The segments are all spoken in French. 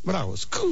That was cool.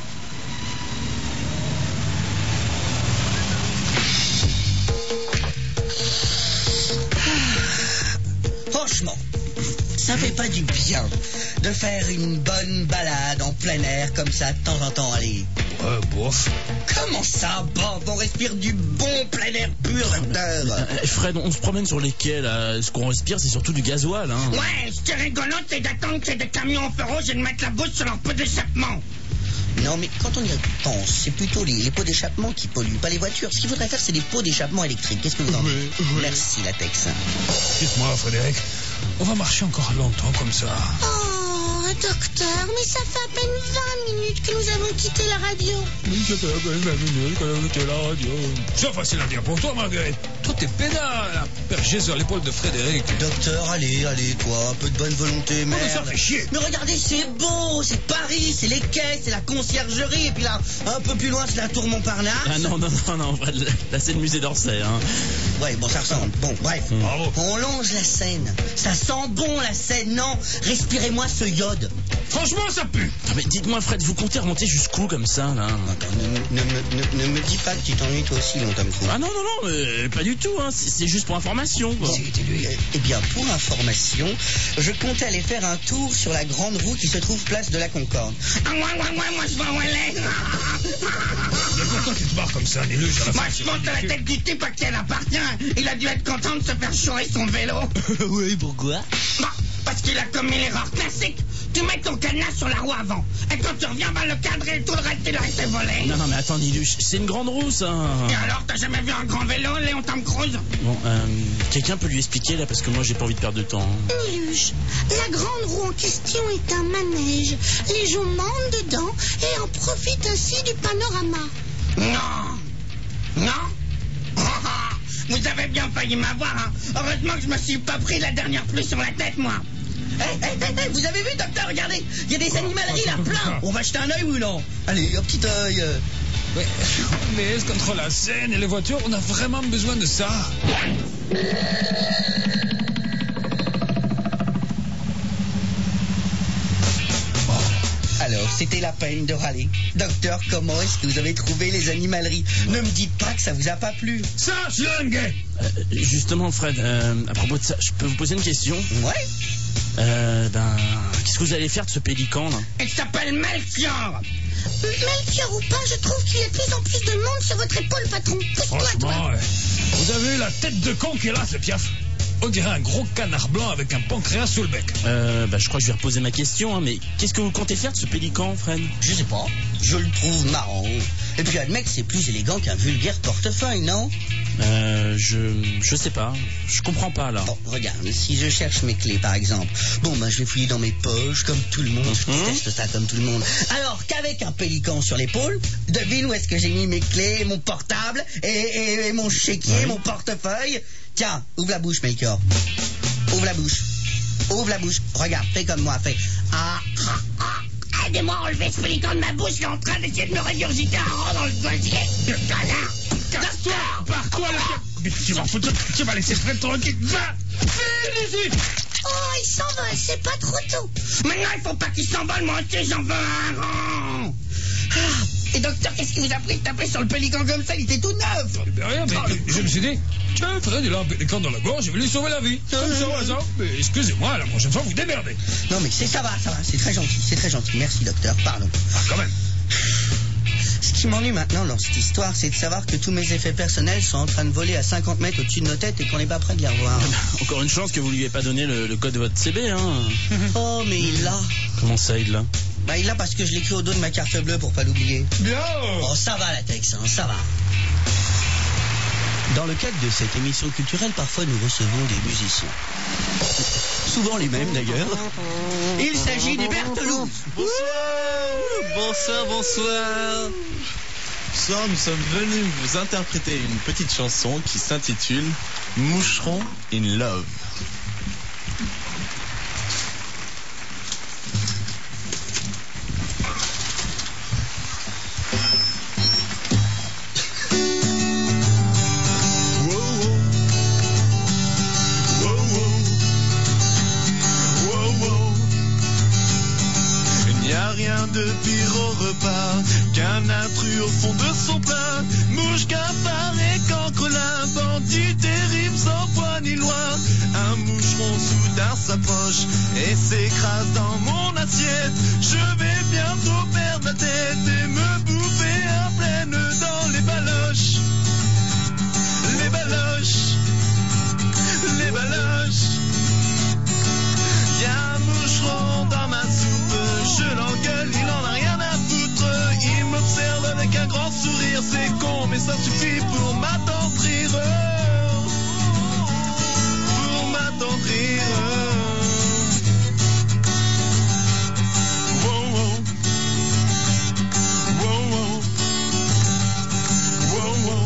Franchement, ça fait pas du bien de faire une bonne balade en plein air comme ça de temps en temps, allez. Bof. Comment ça, bof? On respire du bon plein air pur, docteur. Fred, on se promène sur les quais, là. Ce qu'on respire, c'est surtout du gasoil, hein. Ouais, ce qui est rigolo, c'est d'attendre que des camions en feu rouge et de mettre la bouche sur leur pot d'échappement. Non, mais quand on y pense, c'est plutôt les pots d'échappement qui polluent, pas les voitures. Ce qu'il faudrait faire, c'est des pots d'échappement électriques. Qu'est-ce que vous en dites? Oui. Merci, Latex. Dites-moi, Frédéric, on va marcher encore longtemps comme ça. Oh, docteur, mais ça fait à peine 20 minutes que nous avons quitté la radio. Oui, ça fait à peine 20 minutes qu'on a quitté la radio. C'est facile à dire pour toi, Marguerite. Toi, t'es pédale, perché sur l'épaule de Frédéric. Docteur, allez, toi, un peu de bonne volonté, merde. Mais ça fait chier. Mais regardez, c'est beau, c'est Paris, c'est les quais, c'est la conciergerie, et puis là, un peu plus loin, c'est la tour Montparnasse. Ah non, Fred, là c'est le musée d'Orsay, hein. Ouais, bon, ça ressemble. Bon, bref. Bravo. On longe la Seine. Ça sent bon, la Seine, non? Respirez-moi ce iode. Franchement, ça pue. Non, mais dites-moi, Fred, vous comptez remonter jusqu'où comme ça, là? Attends, ne me dis pas que tu t'ennuies toi aussi, mon Tom Cruise. Ah non, pas du tout, hein. C'est juste pour information, quoi. Eh bien, pour information, je comptais aller faire un tour sur la grande roue qui se trouve place de la Concorde. Ah, moi, je vais où elle est. Mais pourquoi tu te barres comme ça, Néluge, à la Moi, fin? je monte à la tête du type à qui elle appartient. Il a dû être content de se faire chourer son vélo. Oui, pourquoi? Bon, parce qu'il a commis l'erreur classique. Tu mets ton cadenas sur la roue avant. Et quand tu reviens, va le cadrer et tout le reste, il a été volé. Non, mais attends, Niluche, c'est une grande roue, ça. Et alors, t'as jamais vu un grand vélo, Léon Tom Cruise? Bon, quelqu'un peut lui expliquer, là, parce que moi, j'ai pas envie de perdre de temps. Hein. Niluche, la grande roue en question est un manège. Les gens montent dedans et en profitent ainsi du panorama. Non. Vous avez bien failli m'avoir, hein. Heureusement que je me suis pas pris la dernière pluie sur la tête, moi. Hey, vous avez vu, docteur, regardez, il y a des animaleries là, plein. On va jeter un œil ou non? Allez, un petit œil. Mais est-ce qu'entre la Seine et les voitures, on a vraiment besoin de ça? Alors, c'était la peine de râler. Docteur, comment est-ce que vous avez trouvé les animaleries? Ne me dites pas que ça vous a pas plu. Ça, schlingue! Justement, Fred, à propos de ça, je peux vous poser une question? Ouais. Qu'est-ce que vous allez faire de ce pélican, là? Il s'appelle Melchior. Melchior ou pas, je trouve qu'il y a de plus en plus de monde sur votre épaule, patron. Pousse-toi, Franchement, toi. vous avez vu la tête de con qui est là, ce piaf? On dirait un gros canard blanc avec un pancréas sous le bec. Je crois que je vais reposer ma question, hein, mais qu'est-ce que vous comptez faire de ce pélican, Fred? Je sais pas, je le trouve marrant. Et puis admets que c'est plus élégant qu'un vulgaire portefeuille, non? Je sais pas, je comprends pas, là. Bon, regarde, si je cherche mes clés, par exemple, je vais fouiller dans mes poches, comme tout le monde, je déteste ça comme tout le monde. Alors qu'avec un pélican sur l'épaule, devine où est-ce que j'ai mis mes clés, mon portable, et mon chéquier, mon portefeuille. Tiens, ouvre la bouche, Melchior. Ouvre la bouche. Regarde, fais comme moi, fais. Aidez-moi à enlever ce pélican de ma bouche, il est en train d'essayer de me régurgiter un rang dans le dossier. Casse-toi, pars-toi, là. Mais tu vas foutre, tu vas laisser Fred tranquille. Va, fais-le-y. Oh, il s'envole, c'est pas trop tôt. Maintenant, il faut pas qu'il s'envole, moi aussi, j'en veux un rang. Et docteur, qu'est-ce qui vous a pris de taper sur le pélican comme ça? Il était tout neuf. Mais rien, mais je me suis dit, tiens, Fred, il a un pélican dans la gorge, je vais lui sauver la vie. Comme ça, au hasard. Mais excusez-moi, la prochaine fois, vous démerdez. Non, mais ça va, c'est très gentil. Merci, docteur, pardon. Ah, quand même. Ce qui m'ennuie maintenant dans cette histoire, c'est de savoir que tous mes effets personnels sont en train de voler à 50 mètres au-dessus de nos têtes et qu'on n'est pas prêt de les revoir. Encore une chance que vous lui ayez pas donné le code de votre CB, hein. Oh, mais il l'a. Comment ça, il l'a? Il l'a parce que je l'écris au dos de ma carte bleue pour pas l'oublier. Bien. Oh, ça va, Latex, hein, ça va. Dans le cadre de cette émission culturelle, parfois nous recevons des musiciens. Souvent les mêmes d'ailleurs. Il s'agit des Bertelouz. Bonsoir. Nous sommes venus vous interpréter une petite chanson qui s'intitule Moucheron in Love. Y a rien de pire au repas qu'un intrus au fond de son plat. Mouche, cafard et cancrelin, bandit terrible sans foi ni loi. Un moucheron soudain s'approche et s'écrase dans mon assiette. Je vais bientôt perdre la tête et me bouffer à pleine dans les baloches. Les baloches, les baloches. Y'a un moucheron dans ma soupe, je l'engueule, il en a rien à foutre. Il m'observe avec un grand sourire, c'est con mais ça suffit pour m'attendrir. Pour m'attendrir. Wow, wow. Wow, wow. Wow, wow.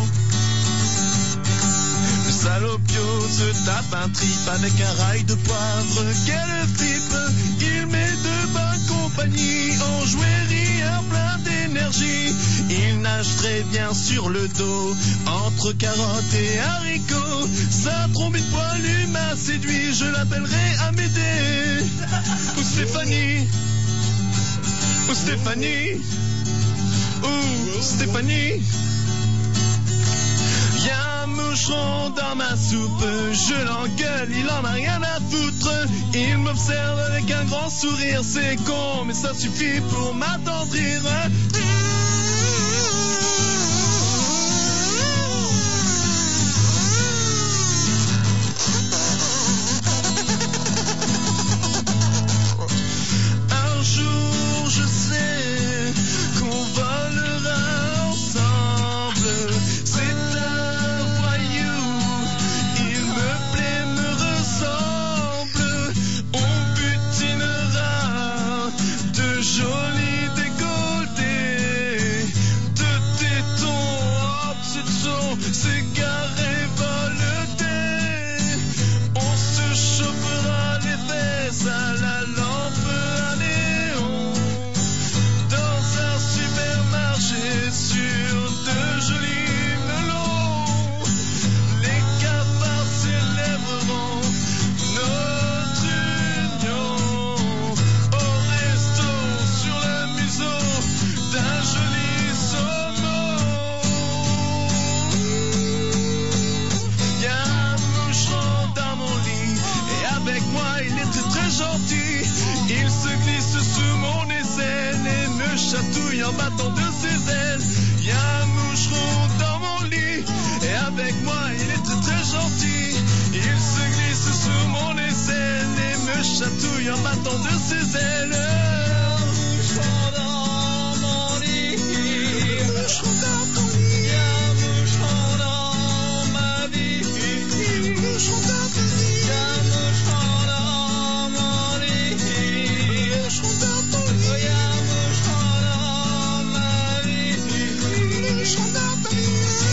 Le salopio se tape un trip avec un rail de poivre. Quel flip, il met de bonne compagnie, en jouerie un plein d'énergie. Il nage très bien sur le dos, entre carottes et haricots. Sa trombite poilue m'a séduit, je l'appellerai Amédée. Ou Stéphanie. Ou Stéphanie. Ou Stéphanie. Y'a un moucheron dans ma soupe, je l'engueule, il en a rien à foutre. Il m'observe avec un grand sourire, c'est con, mais ça suffit pour m'attendrir. Un jour, je sais qu'on volera ensemble. C'est un voyou, il me plaît, me ressemble. On butinera de jolis décolletés, de tétons, hop, c'est carré volleté. On se chauffera les fesses à la lampe à néon, dans un supermarché sur de jolis melons. Les cafards célébreront notre union au resto sur le museau d'un joli saumon. Y'a un moucheron dans mon lit et avec moi il est très très gentil. Il se glisse sous mon aisselle et me chatouille en battant de ses ailes. Y'a un moucheron dans mon lit et avec moi il est très très gentil. Il se glisse sous mon aisselle et me chatouille en battant de ses ailes. Moucheron dans mon lit, moucheron dans ton lit. Y'a un moucheron dans ma vie, moucheron dans ta vie. Y'a un moucheron dans mon lit, moucheron dans ton lit. Y'a un moucheron dans ma vie, moucheron dans ta vie.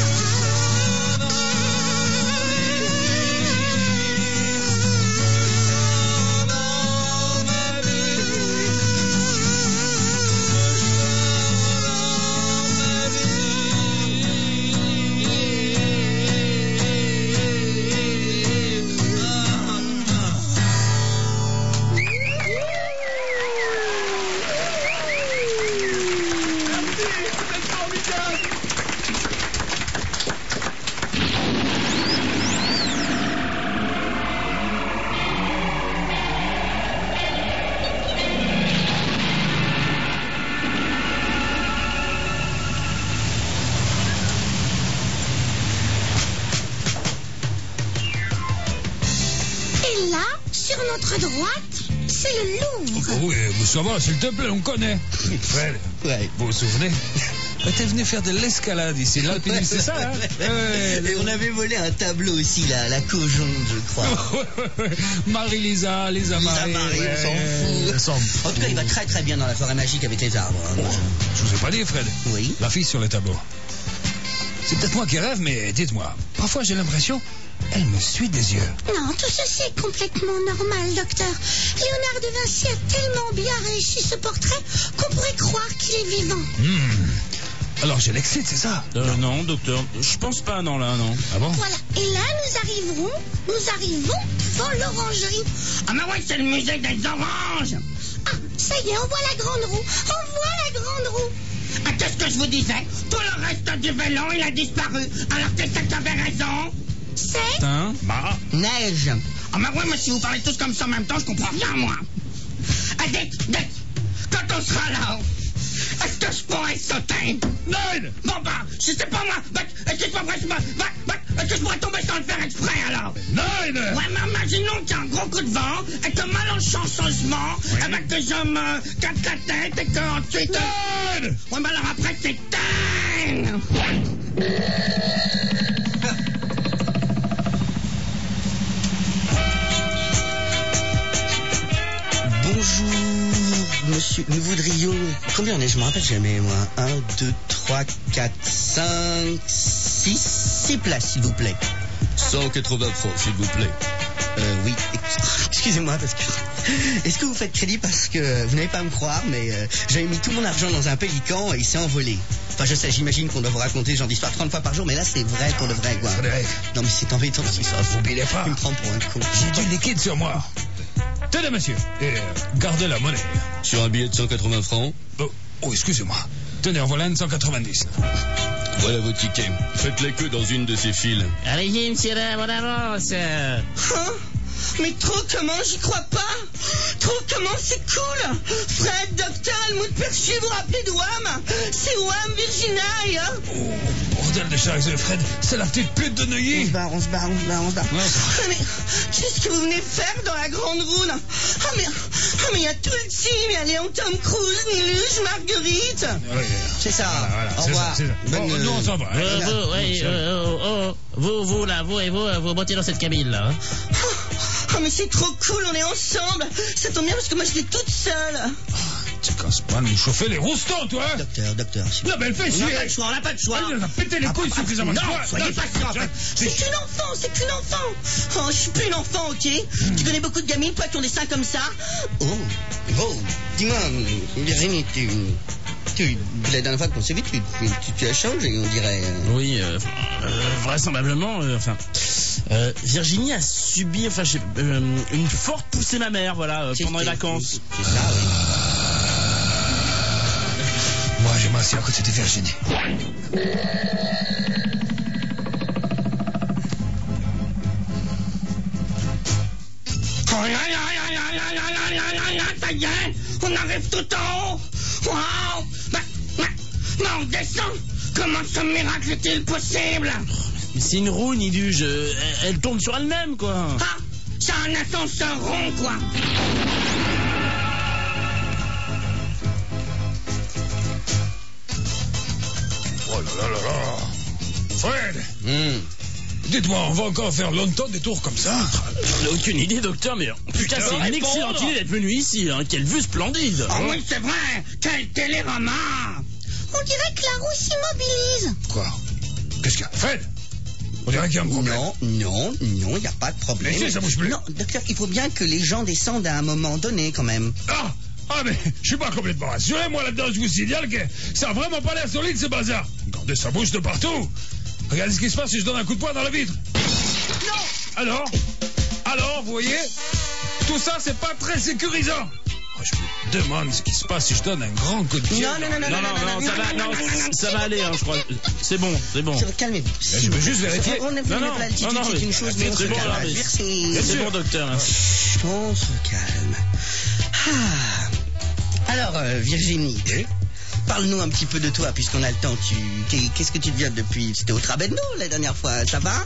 Et là, sur notre droite, c'est le Louvre. Oh oui, mais ça va, s'il te plaît, on connaît. Fred, Ouais. vous vous souvenez? T'es venu faire de l'escalade ici, l'alpinisme, c'est ça, hein? Et on avait volé un tableau aussi, là, la Cojonde, je crois. Marie-Lisa, Lisa Marie. on s'en fout. En tout cas, il va très très bien dans la forêt magique avec les arbres. hein. Je vous ai pas dit, Fred. Oui. La fille sur le tableau. C'est peut-être moi qui rêve, mais dites-moi. Parfois, j'ai l'impression, elle me suit des yeux. Non, tout ceci est complètement normal, docteur. Léonard de Vinci a tellement bien réussi ce portrait qu'on pourrait croire qu'il est vivant. Alors, je l'excite, c'est ça? Non, docteur. Je pense pas, non, là, non. Ah bon? Voilà. Et là, nous arrivons devant l'orangerie. Ah mais ouais, c'est le musée des oranges. Ah, Ça y est, on voit la grande roue. On voit la grande roue. Ah, qu'est-ce que je vous disais? Tout le reste du vélo, il a disparu. Alors c'est ça qui avait raison. C'est Putain. Bah, Neige. ah bah ouais, mais si vous parlez tous comme ça en même temps, je comprends rien, moi. Ah, Dick, quand on sera là, est-ce que je pourrais sauter? Nine. Bon bah, je sais pas moi, est-ce que je pourrais, est-ce que je pourrais tomber sans le faire exprès alors? Nine. Ouais, mais imaginons qu'il y a un gros coup de vent et que malencontreusement, avec que je me casse la tête et qu'ensuite... Nine. Ouais, mais alors après, c'est dingue. Bonjour, monsieur. Nous voudrions... Combien on est? Je me rappelle jamais, moi. 1, 2, 3, 4, 5, 6 places, s'il vous plaît. 180 francs, s'il vous plaît. Oui. Excusez-moi, parce que... Est-ce que vous faites crédit parce que... Vous n'allez pas me croire, mais j'avais mis tout mon argent dans un pélican et il s'est envolé. Enfin, je sais, j'imagine qu'on doit vous raconter ce genre d'histoire 30 fois par jour, mais là, c'est vrai pour de vrai, quoi. Frédéric. Non, mais c'est embêtant, c'est ça. Vous oubliez pas. Il me prend pour un con. J'ai du liquide sur moi. Tenez, monsieur. Et gardez la monnaie. Sur un billet de 180 francs, Oh, excusez-moi. Tenez, en voilà une 190. voilà vos tickets. Faites-les que dans une de ces files. Allez-y, monsieur, là, on avance. Hein? Mais trop comment, j'y crois pas. Trop comment, c'est cool. Fred, Docteur, Helmut Perchu, vous vous rappelez de Wham? C'est Wham Virginia. Oh, bordel de Charles Fred, c'est la petite pute de Neuilly. On se barre. Ouais, Mais qu'est-ce que vous venez faire dans la grande roue, là? Mais il y a tout le team. Il y a Léon, Tom Cruise, Nilus, Marguerite. Ouais, C'est ça. voilà, Au c'est revoir. ça. Bon, nous, on s'en va. Vous, là, vous montez dans cette cabine, là. Hein. Oh, mais c'est trop cool, on est ensemble. Ça tombe bien parce que moi, je suis toute seule. Tu casses pas nous chauffer les roustons, toi. Docteur, s'il vous Non, mais elle fait plaît. chier. On n'a pas de choix. Elle nous a pété les couilles suffisamment de fois. Soyez patient. C'est qu'une enfant. Oh, je suis plus une enfant, ok? Tu connais beaucoup de gamines, toi, qui ont des seins comme ça? Oh, dis-moi, Virginie, la dernière fois qu'on s'est vu, tu as changé, on dirait. Oui, vraisemblablement, Virginie a subi, une forte poussée mammaire, voilà, pendant les vacances. C'est ça, oui. Moi, je m'assieds à côté de Virginie. Ça y est, on arrive tout en haut. Wow. Mais on descend. Comment ce miracle est-il possible? Mais c'est une roue, Niduge, elle tourne sur elle-même, quoi. Ah, c'est un ascenseur rond, quoi. Oh là. Fred, dites-moi, on va encore faire longtemps des tours comme ça? J'ai aucune idée, docteur, mais en tout cas, c'est une excellente idée d'être venu ici, hein. Quelle vue splendide. Ah oui, c'est vrai. Quel télérama. On dirait que la roue s'immobilise. Quoi? Qu'est-ce qu'il y a? Fred, on dirait qu'il y a un problème. Non, il n'y a pas de problème. Mais si, ça bouge plus. Non, docteur, il faut bien que les gens descendent à un moment donné, quand même. Ah, mais je suis pas complètement rassuré, moi, là-dedans, je vous signale que ça a vraiment pas l'air solide, ce bazar. Regardez, ça bouge de partout. Regardez ce qui se passe si je donne un coup de poing dans la vitre. Non. Alors, vous voyez, tout ça, c'est pas très sécurisant. Je me demande ce qui se passe si je donne un grand coup de pied. Non, ça va aller, hein, je crois. C'est bon. Calmez-vous. Je veux juste vérifier. On est venu l'altitude, c'est une chose, mais on se calme. C'est bon, docteur. Hein. On se calme. Alors, Virginie, parle-nous un petit peu de toi, puisqu'on a le temps. Qu'est-ce que tu deviens depuis... C'était au Trabendo, la dernière fois, ça va?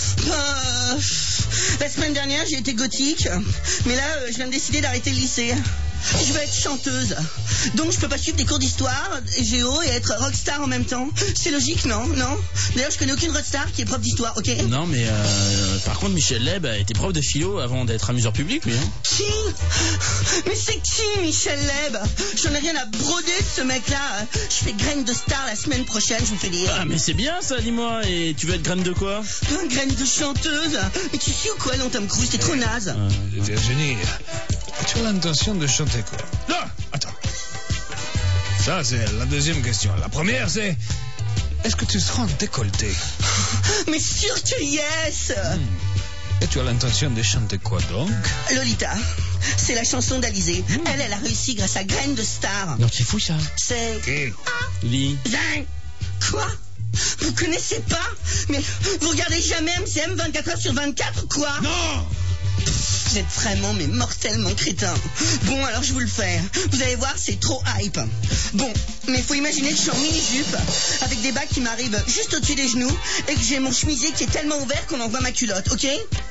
La semaine dernière, j'ai été gothique, mais là, je viens de décider d'arrêter le lycée. Je veux être chanteuse. Donc je peux pas suivre des cours d'histoire, géo et être rockstar en même temps. C'est logique, non? D'ailleurs, je connais aucune rockstar qui est prof d'histoire, ok? Non, mais par contre, Michel Leb a été prof de philo avant d'être amuseur public, lui. Hein. Qui? Mais c'est qui, Michel Leb? J'en ai rien à broder de ce mec-là. Je fais graine de star la semaine prochaine, je vous fais dire. Ah, mais c'est bien ça, dis-moi. Et tu veux être graine de quoi? Graine de chanteuse. Mais tu sais ou quoi, non, Tom Cruise? T'es trop naze. Virginie, tu as l'intention de chanter quoi? Non, attends. Ça, c'est la deuxième question. La première, c'est... Est-ce que tu seras en décolleté? Mais sûr que yes. Et tu as l'intention de chanter quoi donc? Lolita. c'est la chanson d'Alizée. Elle a réussi grâce à Graine de Star. Non, c'est fou ça. C'est... Lis. Quoi? Vous connaissez pas? Mais vous regardez jamais MCM 24 heures sur 24, quoi? Non! Vous êtes vraiment, mais mortellement crétin. Bon, alors je vous le fais. Vous allez voir, c'est trop hype. Bon, mais faut imaginer que je suis en mini-jupe, avec des bacs qui m'arrivent juste au-dessus des genoux, et que j'ai mon chemisier qui est tellement ouvert qu'on en voit ma culotte, ok?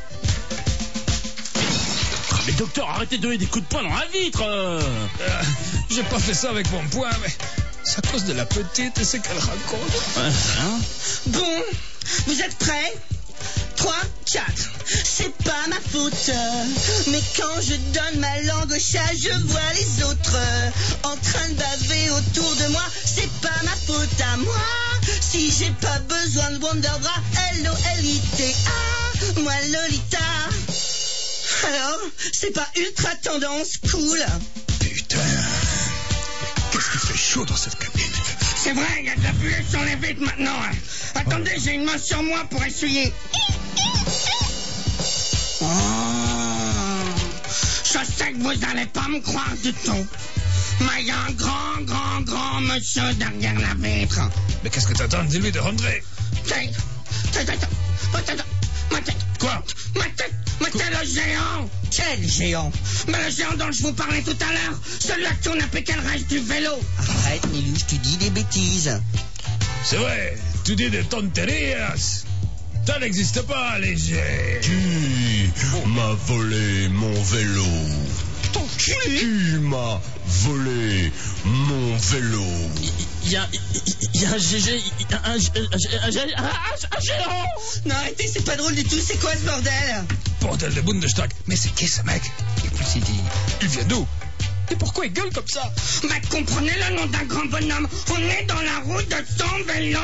Mais docteur, arrêtez de donner des coups de poing dans la vitre. J'ai pas fait ça avec mon poing, mais c'est à cause de la petite et c'est qu'elle raconte. Hein? Bon, vous êtes prêts? 3, 4. C'est pas ma faute, mais quand je donne ma langue au chat, je vois les autres en train de baver autour de moi. C'est pas ma faute à moi si j'ai pas besoin de Wonderbra. L-O-L-I-T-A, moi Lolita. Alors, c'est pas ultra tendance, cool? Putain, qu'est-ce qui fait chaud dans cette cabine? C'est vrai, il y a de la buée sur les vitres maintenant. Hein. Attendez, j'ai une main sur moi pour essuyer. Oh, je sais que vous n'allez pas me croire du tout. Mais il y a un grand monsieur derrière la vitre. Mais qu'est-ce que t'attends? Dis-lui de rentrer. Ma tête. Quoi? Ma tête, le géant. Quel géant? Mais le géant dont je vous parlais tout à l'heure, celui-là qui tourne à piquer le reste du vélo. Arrête, Milouche, tu dis des bêtises. C'est vrai, tu dis des tonterías. Ça n'existe pas, les géants. Tu m'as volé mon vélo. Tu m'as volé mon vélo. Il y a un GG, un géant. Non, arrêtez, c'est pas drôle du tout. C'est quoi ce bordel? Bordel de Bundestag. Mais c'est qui ce mec? Il vient d'où? Et pourquoi il gueule comme ça? Mais comprenez le nom d'un grand bonhomme. On est dans la route de son vélo.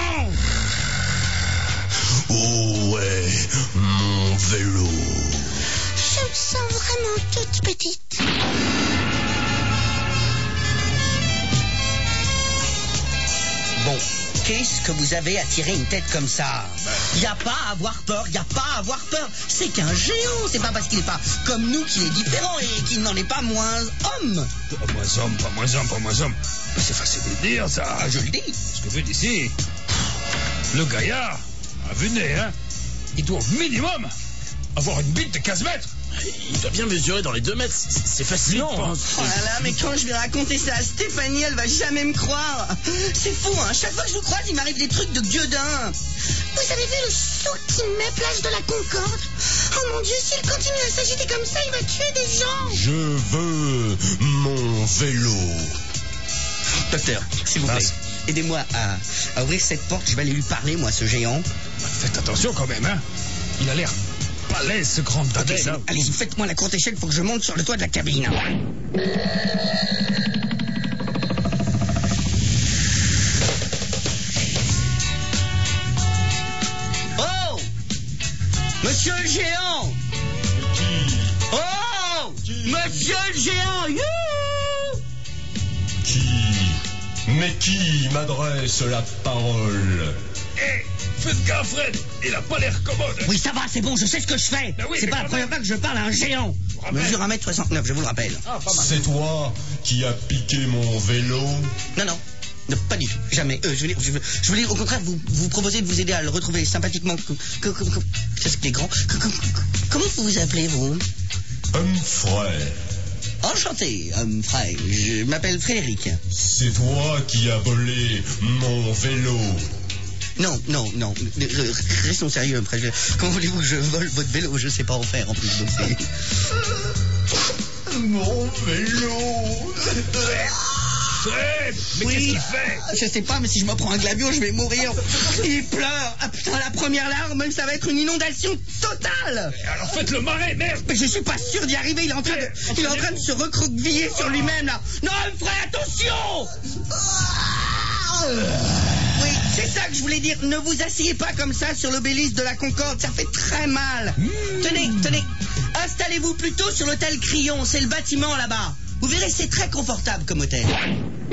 Oh ouais, mon vélo. Je me sens vraiment toute petite. Bon, qu'est-ce que vous avez à tirer une tête comme ça? Y a pas à avoir peur, y a pas à avoir peur. C'est qu'un géant, c'est pas parce qu'il est pas comme nous qu'il est différent et qu'il n'en est pas moins homme. Pas moins homme. Mais c'est facile de dire, ça. Je le dis. Ce que veut d'ici, le gaillard, à vue de nez, hein, il doit au minimum avoir une bite de 15 mètres. Il doit bien mesurer dans les 2 mètres. C'est fascinant. Hein. Oh là là, mais quand je vais raconter ça à Stéphanie, elle va jamais me croire. C'est fou, hein. Chaque fois que je vous croise, il m'arrive des trucs de gueudin. Vous avez vu le saut qui met place de la Concorde? Oh mon Dieu, s'il continue à s'agiter comme ça, il va tuer des gens. Je veux mon vélo. Docteur, s'il vous plaît, aidez-moi à ouvrir cette porte. Je vais aller lui parler, moi, ce géant. Faites attention quand même, hein. Il a l'air balèze, ce grand dadais. Okay, allez-y, faites-moi la courte échelle, faut que je monte sur le toit de la cabine. Oh! Monsieur le géant! Oh! Monsieur le géant! Youhou! Mais qui m'adresse la parole? Hé, faites gaffe, Fred. Il a pas l'air commode. Oui, ça va, c'est bon, je sais ce que je fais. Ben oui, c'est mais pas la quand première même. fois que je parle à un géant. Mesure 1m69, je vous le rappelle. C'est toi qui as piqué mon vélo? Non, pas du tout, jamais. Je veux dire, au contraire, vous proposez de vous aider à le retrouver sympathiquement. Qu'est-ce que les grands? Comment vous vous appelez, vous? Humphrey. Enchanté, frère. Je m'appelle Frédéric. C'est toi qui as volé mon vélo. Non. Restons sérieux, frère. Comment voulez-vous que je vole votre vélo? Je sais pas en faire, en plus. Donc c'est... Mon vélo. Fred, mais Oui. qu'est-ce qu'il fait? Je sais pas, mais si je me prends un glabion, je vais mourir. Il pleure. Ah putain, la première larme, ça va être une inondation totale. Alors faites le marais, merde. Mais je suis pas sûr d'y arriver, il est en train de se recroqueviller sur lui-même, là. Non, frère, attention! Oui, c'est ça que je voulais dire. Ne vous asseyez pas comme ça sur l'obélisque de la Concorde, ça fait très mal. Tenez. Installez-vous plutôt sur l'hôtel Crillon, c'est le bâtiment là-bas. Vous verrez, c'est très confortable comme hôtel.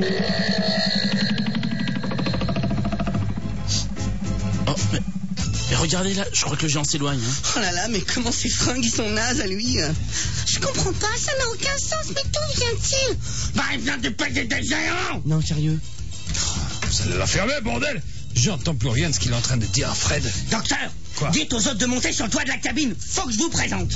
Oh, mais regardez là, je crois que le géant s'éloigne. Hein. Oh là là, mais comment ces fringues ils sont nazes à lui. Je comprends pas, ça n'a aucun sens, mais d'où vient-il? Bah, il vient du pays des géants. Non, sérieux. Vous allez la fermer, bordel. J'entends plus rien de ce qu'il est en train de dire, Fred. Docteur, Quoi? dites aux autres de monter sur le toit de la cabine. Faut que je vous présente.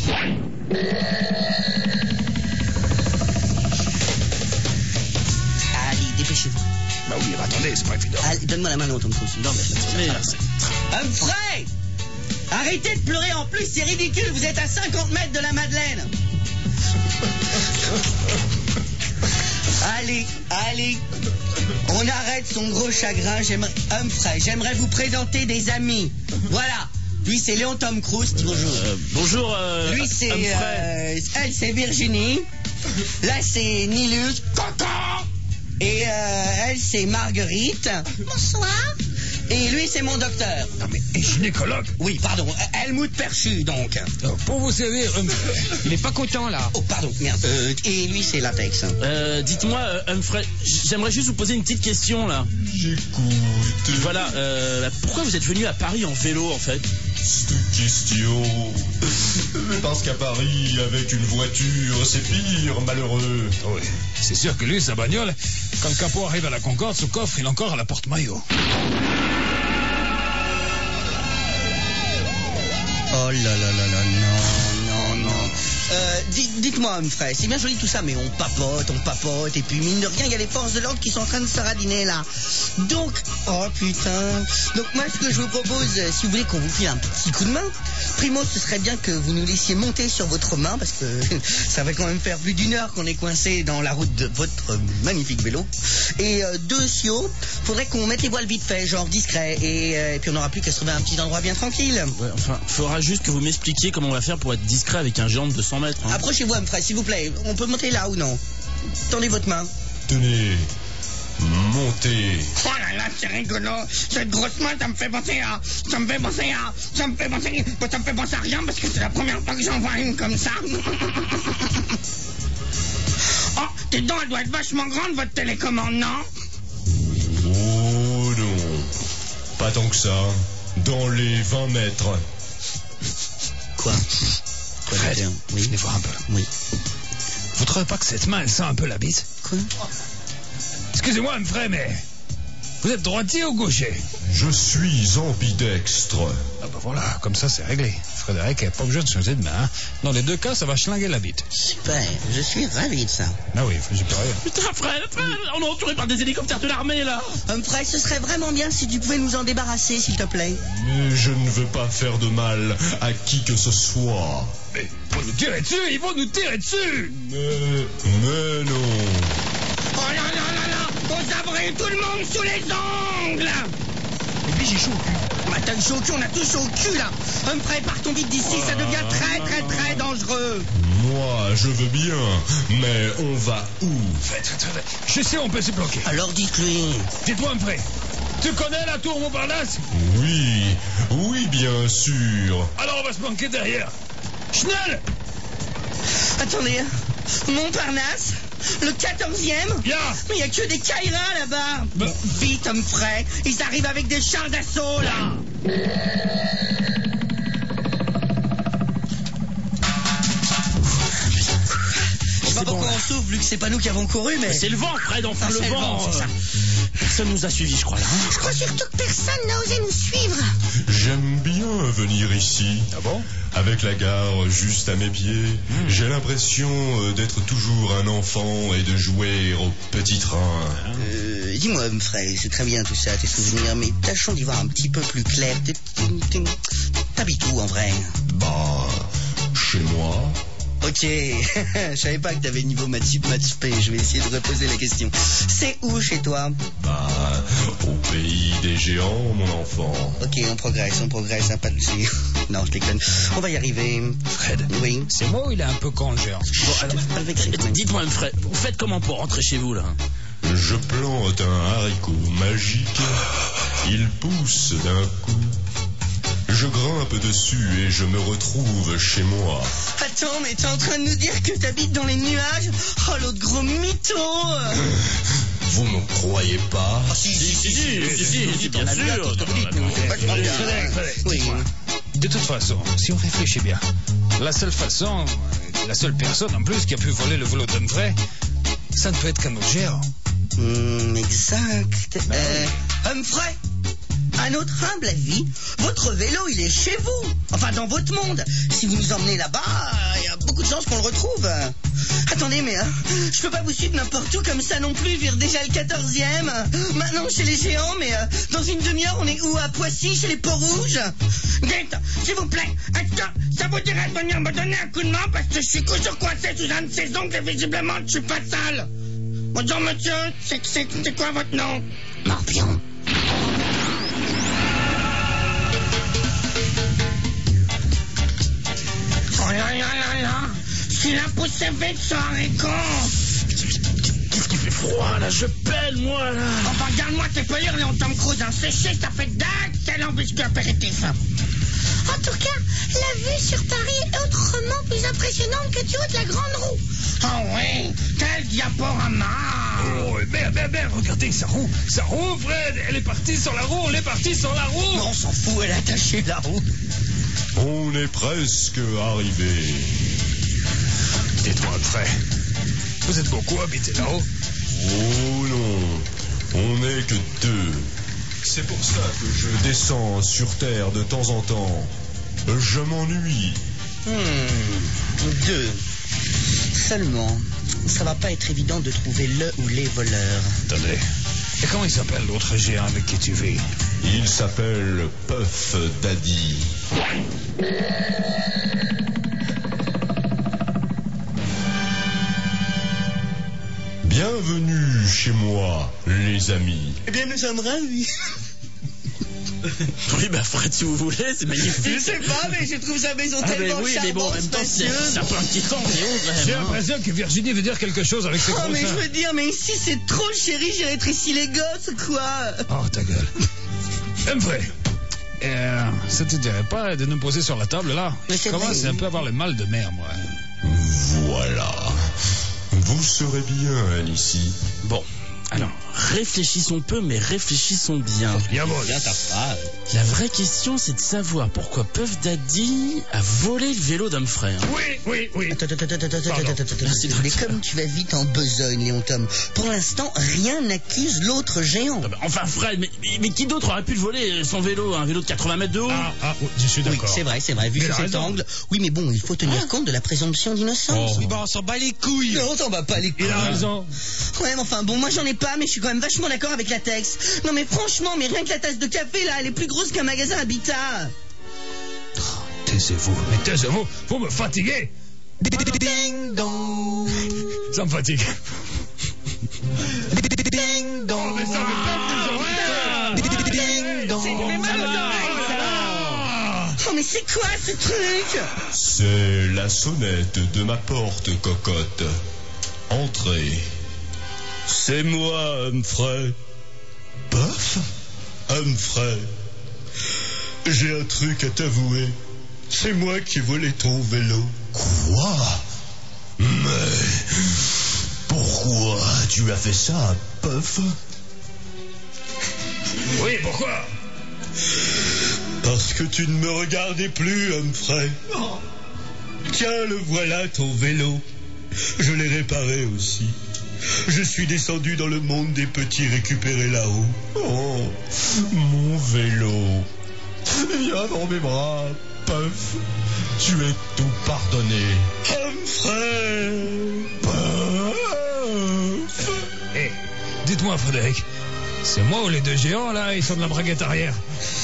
Allez, dépêchez-vous. Bah oui, bah attendez, c'est pas évident. Allez, donne-moi la main dans Tom Cruise. Non, mais... Humphrey! Arrêtez de pleurer en plus, c'est ridicule, vous êtes à 50 mètres de la Madeleine. Allez, on arrête son gros chagrin. Humphrey, j'aimerais vous présenter des amis. Voilà, lui c'est Léon Tom Cruise, bonjour. Bonjour, Lui c'est, Humphrey. elle c'est Virginie. Là c'est Nilus, Coco. Et elle c'est Marguerite. Bonsoir. Et lui c'est mon docteur. Non mais, et gynécologue. Oui, pardon, Helmut Perchu donc. Pour vous servir, il est pas content là. Oh pardon, merde. Et lui c'est Latex. Dites-moi, Humphrey, j'aimerais juste vous poser une petite question là. J'écoute. Voilà, pourquoi vous êtes venu à Paris en vélo en fait? Cette question. Mais parce qu'à Paris, avec une voiture, c'est pire, malheureux. Oui, c'est sûr que lui, sa bagnole, quand le capot arrive à la Concorde, ce coffre, il est encore à la porte-maillot. Oh là là là là, non. Dites-moi, Humphrey, c'est bien joli tout ça, mais on papote, et puis mine de rien, il y a les forces de l'ordre qui sont en train de saradiner là. Donc, oh putain. Donc moi, ce que je vous propose, si vous voulez qu'on vous file un petit coup de main, primo, ce serait bien que vous nous laissiez monter sur votre main, parce que ça va quand même faire plus d'1 heure qu'on est coincé dans la route de votre magnifique vélo. Et deux, Sio, faudrait qu'on mette les voiles vite fait, genre discret, et puis on n'aura plus qu'à se trouver un petit endroit bien tranquille. Ouais, enfin, faudra juste que vous m'expliquiez comment on va faire pour être discret avec un géant de 200 mètres. Hein. Approchez-vous, Humphrey, s'il vous plaît. On peut monter là ou non? Tendez votre main. Tenez, montez. Oh là là, c'est rigolo. Cette grosse main, ça me fait penser à rien parce que c'est la première fois que j'en vois une comme ça. Oh, tes dents, elle doit être vachement grande, votre télécommande, non? Oh non, pas tant que ça. Dans les 20 mètres. Quoi? Fred, Oui. venez voir un peu. Oui. Vous trouvez pas que cette main, elle sent un peu la bite? Quoi? Excusez-moi, Humphrey, mais vous êtes droitier ou gaucher? Je suis ambidextre. Ah bah voilà, comme ça c'est réglé. Frédéric n'est pas obligé de changer de main. Hein. Dans les deux cas, ça va schlinguer la bite. Super, je suis ravi de ça. Ah oui, j'ai pas rien. Putain, Fred, on est entouré par des hélicoptères de l'armée là. Humphrey, ce serait vraiment bien si tu pouvais nous en débarrasser, s'il te plaît. Mais je ne veux pas faire de mal à qui que ce soit. Mais ils vont nous tirer dessus, ils vont nous tirer dessus. Mais non. Oh là là là là, aux abris, tout le monde sous les ongles. Et puis j'ai chaud au cul. Bah t'as le chaud au cul, on a tous chaud au cul là. Humphrey, partons vite d'ici, ça devient très très très dangereux. Moi, je veux bien, mais on va où? Faites. Je sais, on peut se bloquer. Alors dites-lui. Dites-moi, Humphrey, tu connais la tour Montparnasse? Oui, bien sûr. Alors on va se planquer derrière. Schnell! Attendez, Montparnasse? Le 14e? Bien. Mais il n'y a que des Kairas là-bas. Bah. Vite, Humphrey, ils arrivent avec des chars d'assaut là. Je sais pas pourquoi on souffle, vu que c'est pas nous qui avons couru, mais... C'est le vent, Fred, enfin Ah, le c'est le vent, c'est ça. Personne nous a suivis, je crois là. Hein. Je crois surtout que personne n'a osé nous suivre. J'aime bien venir ici. Ah bon? Avec la gare juste à mes pieds, j'ai l'impression d'être toujours un enfant et de jouer au petit train. Dis-moi, Humphrey, c'est très bien tout ça, tes souvenirs, mais tâchons d'y voir un petit peu plus clair. T'habites où en vrai? Bah, chez moi. Ok, je savais pas que t'avais niveau maths P, je vais essayer de reposer la question. C'est où chez toi? Bah, au pays des géants, mon enfant. Ok, on progresse, hein, pas de soucis. Non, je déconne. On va y arriver. Fred, Oui. c'est moi ou il est un peu con le géant? Bon, alors, pas le vexer, quand même. Dites-moi, Humphrey, vous faites comment pour rentrer chez vous là? Je plante un haricot magique. Il pousse d'un coup. Je grimpe dessus et je me retrouve chez moi. Attends, mais t'es en train de nous dire que t'habites dans les nuages? Oh, l'autre gros mytho! Vous ne croyez pas? Si, bien sûr. Oui. De toute façon, si on réfléchit bien, la seule personne en plus qui a pu voler le vélo d'Humphrey, ça ne peut être qu'un autre géant. Exact. Humphrey, à notre humble avis, votre vélo, il est chez vous. Enfin, dans votre monde. Si vous nous emmenez là-bas, il y a beaucoup de chances qu'on le retrouve. Attendez, mais je peux pas vous suivre n'importe où comme ça non plus. Je veux déjà le 14e. Maintenant, chez les géants, mais dans une demi-heure, on est où? À Poissy, chez les Peaux-Rouges? Dites, s'il vous plaît, est-ce que ça vous dirait de venir me donner un coup de main parce que je suis toujours coincé sous un de ces ongles et visiblement je suis pas sale. Bonjour monsieur, c'est quoi votre nom? Morpion. Oh là là là là, si la poussée vite sur haricot. Qu'est-ce qui fait froid là? Je pèle moi là. Enfin, regarde-moi tes pelures, Léon Tom Cruise, séché, ça fait d'excellents biscuits apéritifs. En tout cas, la vue sur Paris est autrement plus impressionnante que du haut de la Grande Roue. Oh oui, quel diaporama. Oh, merde, regardez, ça roule, Fred. Elle est partie sur la roue, Non, on s'en fout, elle est attachée la roue. On est presque arrivé. Dites-moi, Humphrey, vous êtes beaucoup habité là-haut? Oh non, on n'est que deux. C'est pour ça que je descends sur Terre de temps en temps. Je m'ennuie. 2. Seulement, ça va pas être évident de trouver le ou les voleurs. Attendez, et comment il s'appelle l'autre géant avec qui tu vis? Il s'appelle Puff Daddy. Bienvenue chez moi, les amis. Eh bien, nous sommes ravis. Oui, Fred, si vous voulez, c'est magnifique. Je sais pas, mais je trouve sa maison tellement oui, mais bon, en même temps, c'est spacieuse. un peu inquiétant, Léon. J'ai l'impression que Virginie veut dire quelque chose avec ses gros mais seins. je veux dire, mais ici c'est trop chéri, j'ai rétréci les gosses, quoi. Oh, ta gueule. Humphrey, ça te dirait pas de nous poser sur la table, là? Mais Je c'est commence vrai. un peu à avoir le mal de mer, moi. Voilà. Vous serez bien ici. Bon, alors, réfléchissons peu, mais réfléchissons bien. Bien bon. Bien ta phrase. La vraie question, c'est de savoir pourquoi Puff Daddy a volé le vélo d'Humphrey. Oui. Attends. Merci, Mais docteur. comme tu vas vite en besogne, Léon Tom, pour l'instant, rien n'accuse l'autre géant. Enfin, Fred, mais qui d'autre aurait pu le voler, son vélo? Un vélo de 80 mètres de haut? Oui, je suis Oui, d'accord. c'est vrai, vu Mais sous il a cet raison. angle. Oui, mais bon, il faut tenir compte de la présomption d'innocence. Oh. On s'en bat les couilles. Non, on s'en bat pas les couilles. Il a raison. Ouais, mais enfin, bon, moi j'en ai pas, mais je suis quand même vachement d'accord avec la texte. Non, mais franchement, mais rien que la tasse de café, là, elle est plus grosse qu'un magasin Habitat. Taisez-vous, vous me fatiguez. Ding dong. Ça me fatigue. Ding dong. Oh, mais ça me tape les oreilles. Ding dong. Oh, mais c'est quoi ce truc? C'est la sonnette de ma porte, cocotte. Entrez. C'est moi, Humphrey. Puff? Humphrey. J'ai un truc à t'avouer. C'est moi qui ai volé ton vélo. Quoi? Mais pourquoi tu as fait ça, Puff? Oui, pourquoi? Parce que tu ne me regardais plus, Humphrey. Tiens, le voilà, ton vélo. Je l'ai réparé aussi. Je suis descendu dans le monde des petits récupérés là-haut. Oh, mon vélo. Viens dans mes bras, Puff. Tu es tout pardonné. Humphrey. Puff. Eh, dites-moi, Frédéric, c'est moi ou les deux géants, là, ils sont de la braguette arrière?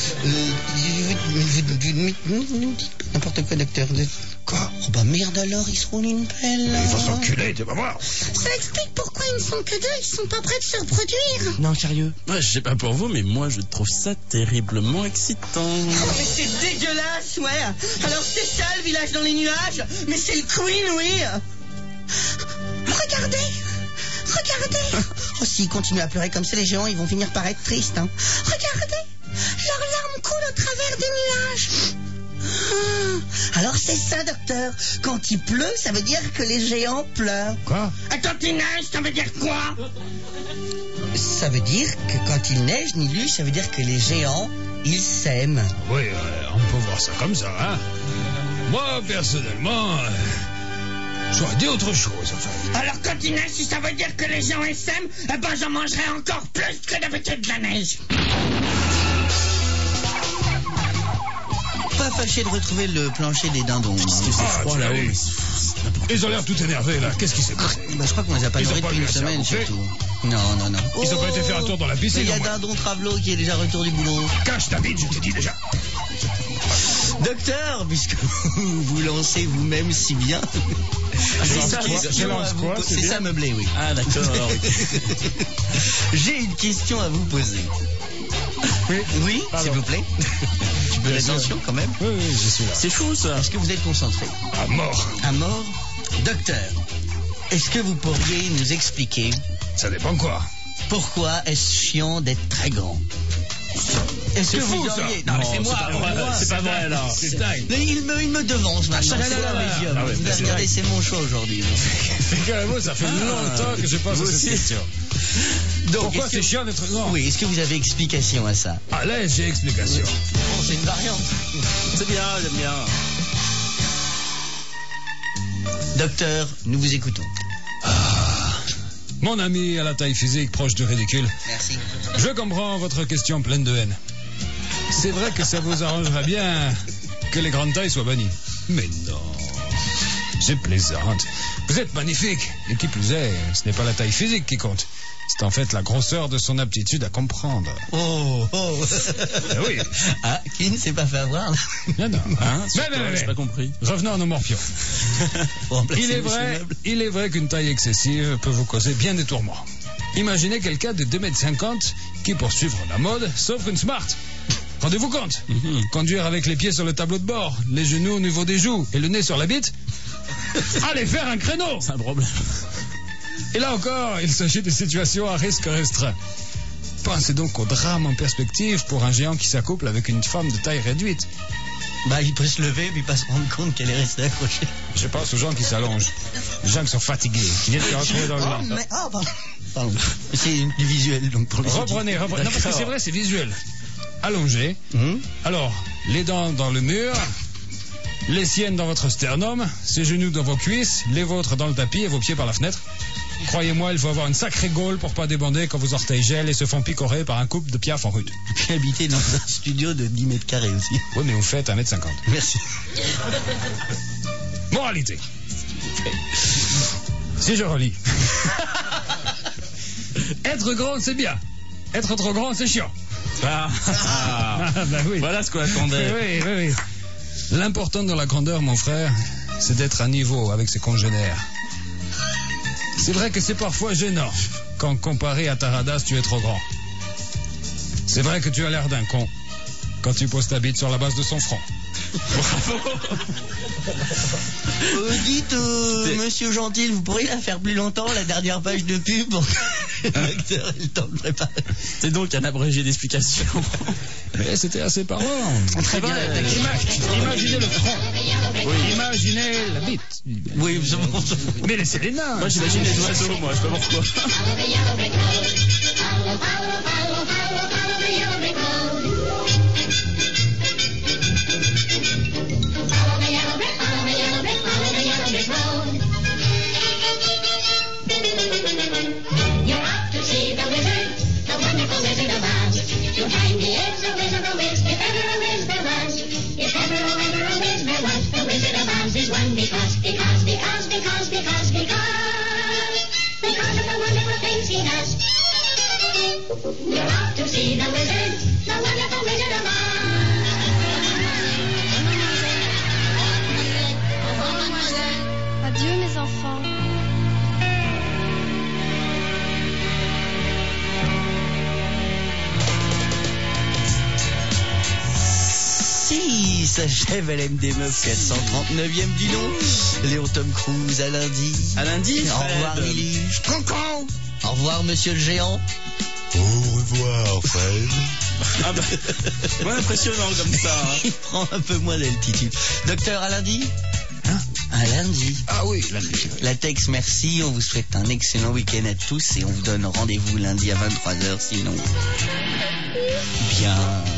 N'importe quoi, docteur. Quoi? Oh bah merde alors, ils se roulent une pelle. Il faut s'enculer, tu vas voir. Ça explique pourquoi ils ne sont que deux, ils sont pas prêts de se reproduire. Non, sérieux. Ouais, je sais pas pour vous, mais moi, je trouve ça terriblement excitant. Oh, mais c'est dégueulasse, ouais. Alors c'est ça le village dans les nuages. Mais c'est le Queen, oui. Regardez. Oh, s'ils continuent à pleurer comme ça, les géants, ils vont finir par être tristes, hein. Regardez. Leurs larmes coulent au travers des nuages. Alors c'est ça, docteur. Quand il pleut, ça veut dire que les géants pleurent. Quoi? Quand il neige, ça veut dire quoi? Ça veut dire que quand il neige, Nilu, ça veut dire que les géants, ils s'aiment. Oui, on peut voir ça comme ça, hein. Moi, personnellement, j'aurais dit autre chose, enfin. Alors quand il neige, si ça veut dire que les gens s'aiment, eh ben j'en mangerai encore plus que d'habitude de la neige. Pas fâché de retrouver le plancher des dindons. C'est froid là-haut. Ils ont l'air tout énervés, là. Qu'est-ce qui s'est passé? Bah, je crois qu'on les a pas Ils ont nourris pas depuis eu une assez à semaine, bouffer. surtout. Non. Ils ont pas été faire un tour dans la piscine, Il y a au moins. Dindon Travelo qui est déjà retour du boulot. Cache ta bite, je t'ai dit déjà. Docteur, puisque vous vous lancez vous-même si bien. Je lance quoi, c'est C'est bien. ça meublé, oui. Ah, d'accord. J'ai une question à vous poser. Oui, Pardon. s'il vous plaît. Tu peux Bien sûr. l'attention quand même. Oui, je suis là. C'est fou, ça. Est-ce que vous êtes concentré? À mort. À mort? Docteur, est-ce que vous pourriez nous expliquer Ça dépend quoi. pourquoi est-ce chiant d'être très grand? Est-ce C'est que fou, vous ça. auriez... Non, c'est moi. C'est pas vrai, là. C'est dingue. Mais il me devance maintenant. chaque C'est fois, la médium. Ah ouais, Vous mais c'est regardez, vrai. c'est mon choix aujourd'hui. Fais carrément, ça fait longtemps que je pense à cette aussi. question. Donc, Pourquoi est-ce que- c'est chiant d'être grand? Oui, est-ce que vous avez explication à ça? Ah là, j'ai explication. Bon, c'est une variante. C'est bien, j'aime bien. Docteur, nous vous écoutons. Mon ami à la taille physique proche du ridicule, Merci. je comprends votre question pleine de haine. C'est vrai que ça vous arrangerait bien que les grandes tailles soient bannies. Mais non, c'est plaisante. Vous êtes magnifique. Et qui plus est, ce n'est pas la taille physique qui compte. C'est en fait la grosseur de son aptitude à comprendre. Oh. Eh oui. Ah, qui ne s'est pas fait avoir, là? Non. Hein? Mais. J'ai pas compris. Revenons à nos morpions. Pour remplacer Il est vrai qu'une taille excessive peut vous causer bien des tourments. Imaginez quelqu'un de 2,50 m qui, pour suivre la mode, s'offre une Smart. Rendez-vous compte. Conduire avec les pieds sur le tableau de bord, les genoux au niveau des joues et le nez sur la bite. Allez faire un créneau. C'est un problème. Et là encore, il s'agit de situations à risque restreint. Pensez donc au drame en perspective pour un géant qui s'accouple avec une femme de taille réduite. Bah, il peut se lever puis pas se rendre compte qu'elle est restée accrochée. Je pense aux gens qui s'allongent, les gens qui sont fatigués, qui viennent se retrouver dans le lit. Pardon. C'est du visuel, donc pour les Reprenez. Non, parce que c'est vrai, c'est visuel. Allongé. Alors, les dents dans le mur, les siennes dans votre sternum, ses genoux dans vos cuisses, les vôtres dans le tapis et vos pieds par la fenêtre. Croyez-moi, il faut avoir une sacrée gaule pour pas débander quand vos orteils gèlent et se font picorer par un couple de piaf en rude. J'ai habité dans un studio de 10 mètres carrés aussi. Oui, mais vous faites 1,50 m. Merci. Moralité. Si je relis. Être grand, c'est bien. Être trop grand, c'est chiant. Ah. Bah oui. Voilà ce qu'on attendait. Oui. L'important dans la grandeur, mon frère, c'est d'être à niveau avec ses congénères. C'est vrai que c'est parfois gênant quand comparé à Taradas, tu es trop grand. C'est vrai que tu as l'air d'un con quand tu poses ta bite sur la base de son front. Dites, monsieur Gentil, vous pourriez la faire plus longtemps, la dernière page de pub, pour que le lecteur ait le temps de préparer. C'est donc un abrégé d'explication. Mais c'était assez parlant. Très bien. Imaginez le front. Imaginez la bite. Oui, c'est bon. Mais laissez les nains. Moi, j'imagine les oiseaux, moi, je sais pas pourquoi. You're off to see the wizard, the wonderful Wizard of Oz. Adieu mes enfants. Si, s'achève LMD Meuf 439e du nom. Léon Tom Cruise à lundi. À lundi, Au revoir Fred. Lily. Au revoir monsieur le géant. Au revoir, Fred. Ah bah, ouais, impressionnant comme ça. Hein. Il prend un peu moins d'altitude. Docteur, à lundi? À lundi. Ah oui, lundi. Latex, merci. On vous souhaite un excellent week-end à tous et on vous donne rendez-vous lundi à 23h. Sinon, bien.